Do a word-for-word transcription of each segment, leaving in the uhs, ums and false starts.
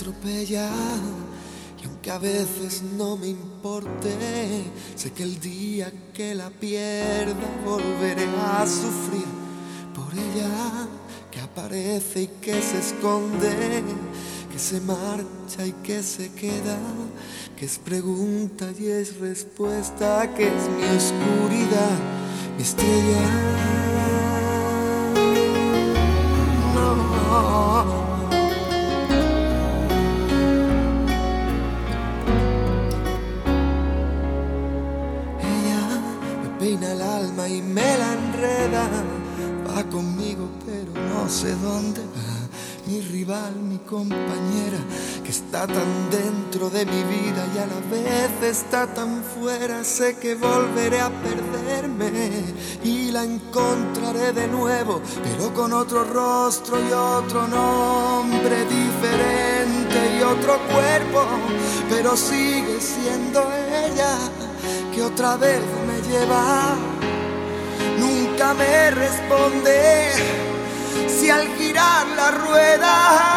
atropella. Y aunque a veces no me importe, sé que el día que la pierda volveré a sufrir por ella, que aparece y que se esconde, que se marcha y que se queda, que es pregunta y es respuesta, que es mi oscuridad, mi estrella. No. Peina el alma y me la enreda, va conmigo pero no sé dónde va. Mi rival, mi compañera, que está tan dentro de mi vida y a la vez está tan fuera. Sé que volveré a perderme y la encontraré de nuevo, pero con otro rostro y otro nombre diferente y otro cuerpo, pero sigue siendo ella que otra vez me lleva. Nunca me responde si al girar la rueda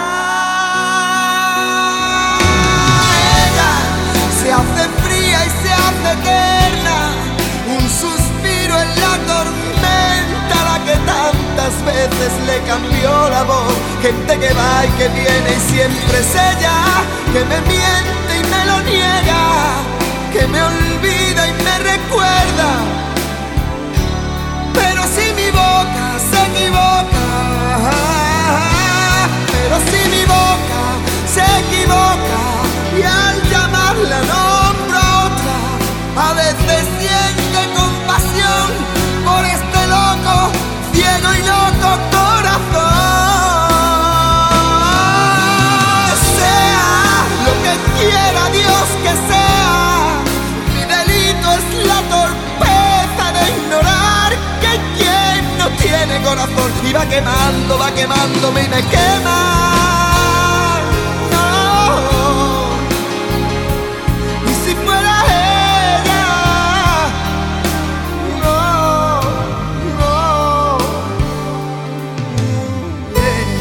ella se hace fría y se hace eterna, un suspiro en la tormenta, la que tantas veces le cambió la voz. Gente que va y que viene y siempre es ella, que me miente y me lo niega, que me olvida y me recuerda. Pero si mi boca se equivoca, pero si mi boca se equivoca y al llamarla nombro a otra, a veces siente compasión por este loco, ciego y loco corazón. Sea lo que quiera Dios que sea, es la torpeza de ignorar que quien no tiene corazón y va quemando, va quemándome y me quema. No. Y si fuera ella, no, no. Yeah.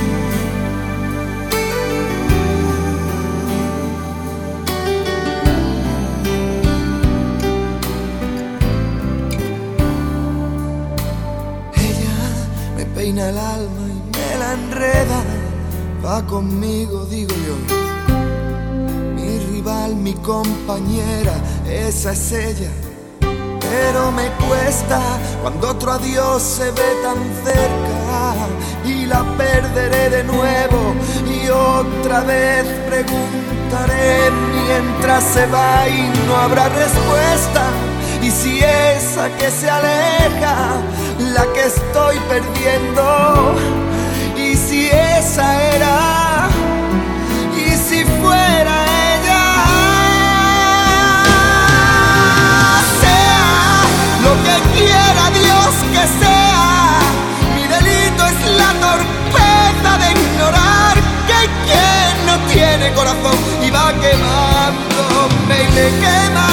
Peina el alma y me la enreda, va conmigo, digo yo. Mi rival, mi compañera, esa es ella. Pero me cuesta cuando otro adiós se ve tan cerca y la perderé de nuevo y otra vez preguntaré mientras se va y no habrá respuesta. Y si esa que se aleja, la que estoy perdiendo, y si esa era, y si fuera ella, sea lo que quiera Dios que sea, mi delito es la torpeza de ignorar que quien no tiene corazón y va quemándome y me quema.